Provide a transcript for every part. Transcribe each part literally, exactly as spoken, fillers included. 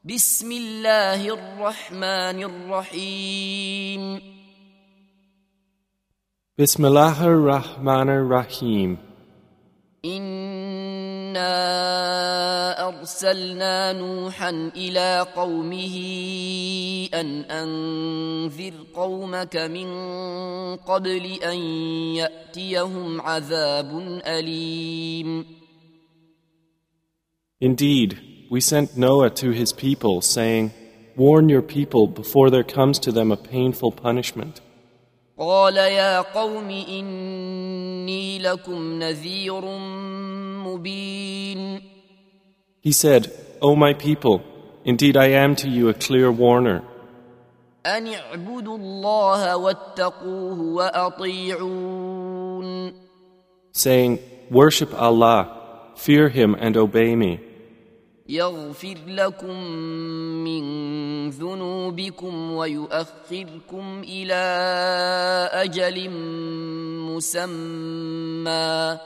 بسم الله الرحمن الرحيم بسم الله الرحمن الرحيم إنا أرسلنا نوحا إلى قومه أن أنذر قومك من قبل أن يأتيهم عذاب أليم. Indeed, we sent Noah to his people, saying, Warn your people before there comes to them a painful punishment. قال يا قوم إني لكم نذير مبين. He said, O my people, indeed I am to you a clear warner. أن اعبدوا الله واتقوه وأطيعون. Saying, Worship Allah, fear Him and obey me. يغفر لكم من ذنوبكم ويؤخركم إلى أجل مسمى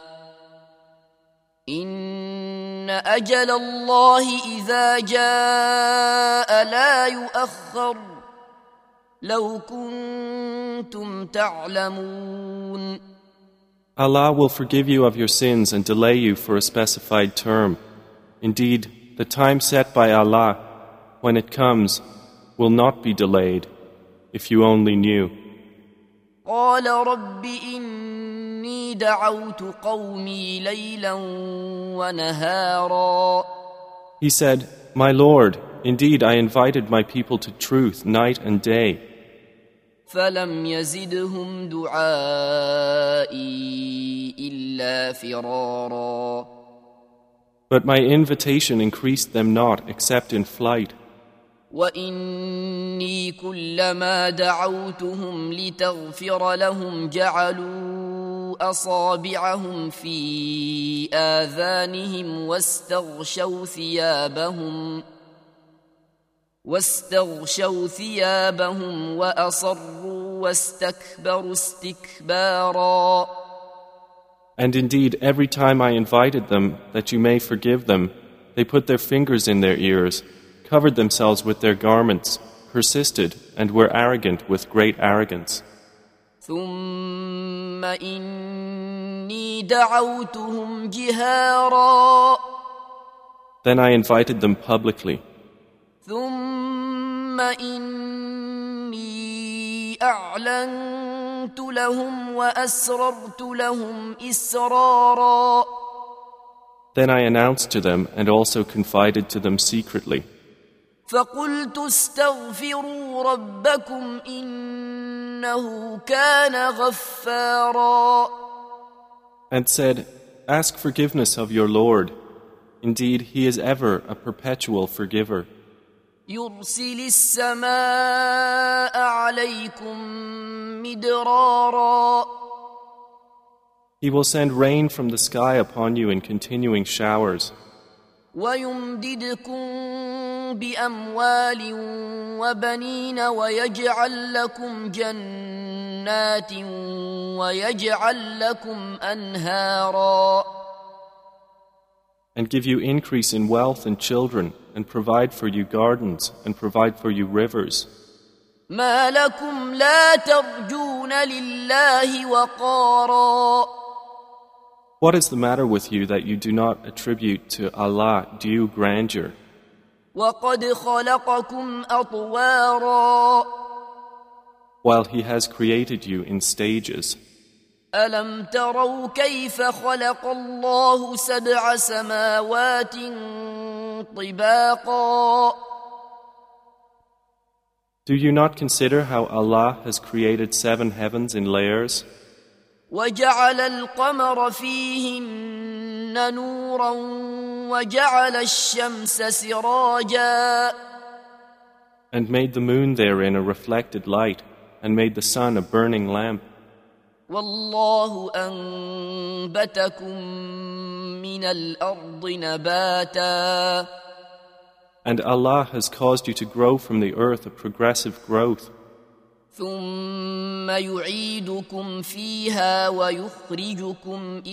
إن أجل الله إذا جاء لا يؤخر لو كنتم تعلمون. Allah will forgive you of your sins and delay you for a specified term. Indeed, the time set by Allah, when it comes, will not be delayed, if you only knew. قال رب إني دعوت قومي ليلا ونهارا. He said, My Lord, indeed I invited my people to truth night and day. فلم يزدهم دعائي إلا فرارا. But my invitation increased them not except in flight. وإني كلما دعوتهم لتغفر لهم جعلوا أصابعهم في آذانهم واستغشوا ثيابهم واستغشوا ثيابهم وأصروا واستكبروا استكبارا. And indeed, every time I invited them that you may forgive them, they put their fingers in their ears, covered themselves with their garments, persisted, and were arrogant with great arrogance. ثم إني دعوتهم جهارا. Then I invited them publicly. ثم إني أعلنت لهم وأسررت لهم إسرارا. Then I announced to them and also confided to them secretly. فقلت استغفروا ربكم إنه كان غفارا. And said, Ask forgiveness of your Lord. Indeed, He is ever a perpetual forgiver. يرسل السماء عليكم مدرارا. He will send rain from the sky upon you in continuing showers. ويمددكم بأموال وبنين ويجعل لكم جنات ويجعل لكم أنهارا. And give you increase in wealth and children, and provide for you gardens, and provide for you rivers. ما لكم لا ترجون لله وقارا. What is the matter with you that you do not attribute to Allah due grandeur? وقد خلقكم أطوارا. While He has created you in stages. ألم تروا كيف خلق الله سبع سماوات طباقا. Do you not consider how Allah has created seven heavens in layers? وجعل القمر فيهن نورا وجعل الشمس سراجا. And made the moon therein a reflected light, and made the sun a burning lamp. والله أنبتكم من الأرض نباتا. And Allah has caused you to grow from the earth a progressive growth. ثم يعيدكم فيها ويخرجكم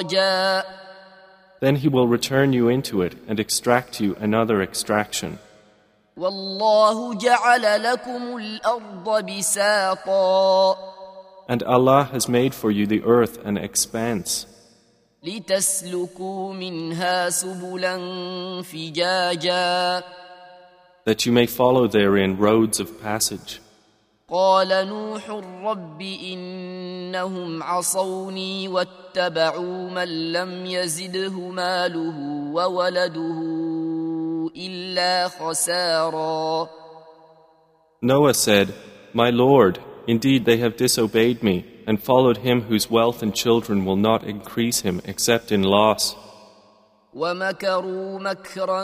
إخراجا. Then He will return you into it and extract you another extraction. والله جعل لكم الأرض بساطا And Allah has made for you the earth an expanse, لتسلكوا منها سبلا فجاجا that you may follow therein roads of passage. قال نوح رب إنهم عصوني واتبعوا من لم يزده ماله وولده إلا خسارا. Noah said, My Lord, indeed they have disobeyed me and followed him whose wealth and children will not increase him except in loss. ومكروا مكرا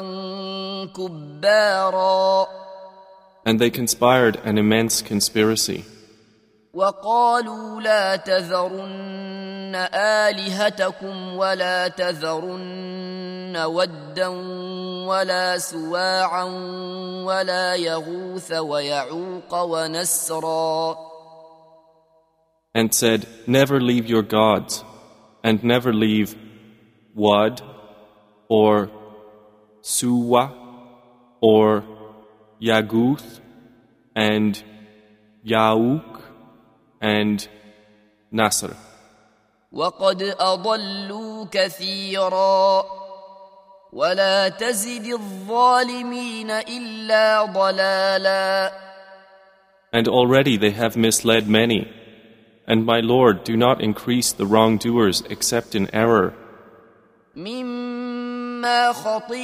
كبارا And they conspired an immense conspiracy. وقالوا لا تذرن آلهتكم ولا تذرن ودا ولا سواعا ولا يغوث ويعوق ونسرا. And said, Never leave your gods, and never leave Wad, or Suwa, or Yaguth, and Yauk, and Nasr. وقد أضلوا كثيرا ولا تزد الظالمين إلا ضلالا. And already they have misled many. And my Lord, do not increase the wrongdoers except in error. مما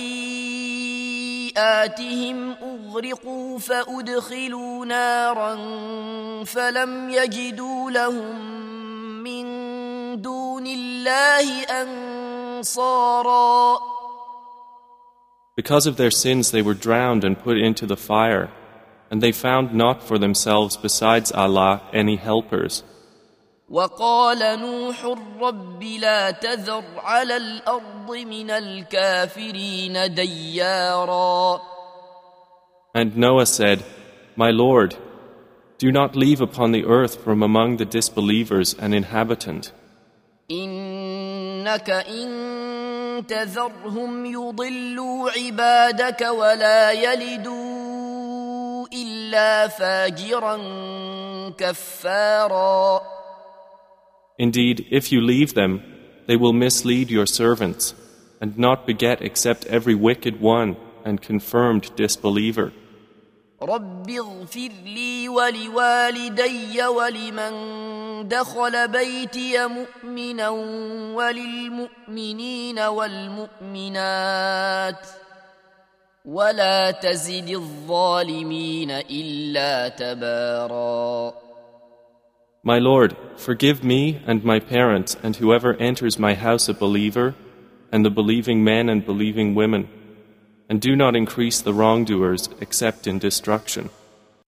خطيئاتهم أغرقوا فأدخلوا نارا فلم يجدوا لهم من دون الله أنصارا. Because of their sins they were drowned and put into the fire, and they found not for themselves besides Allah any helpers. وقال نوح رب لا تذر على الأرض من الكافرين ديارا. And Noah said, My Lord, do not leave upon the earth from among the disbelievers an inhabitant. إنك إن تذرهم يضلوا عبادك ولا يلدوا إلا فاجرا كفارا. Indeed, if you leave them, they will mislead your servants, and not beget except every wicked one and confirmed disbeliever. رب اغفر لي ولوالدي ولمن دخل بيتي مؤمنا وللمؤمنين والمؤمنات ولا تزد الظالمين إلا تبارا. My Lord, forgive me and my parents and whoever enters my house a believer, and the believing men and believing women, and do not increase the wrongdoers except in destruction.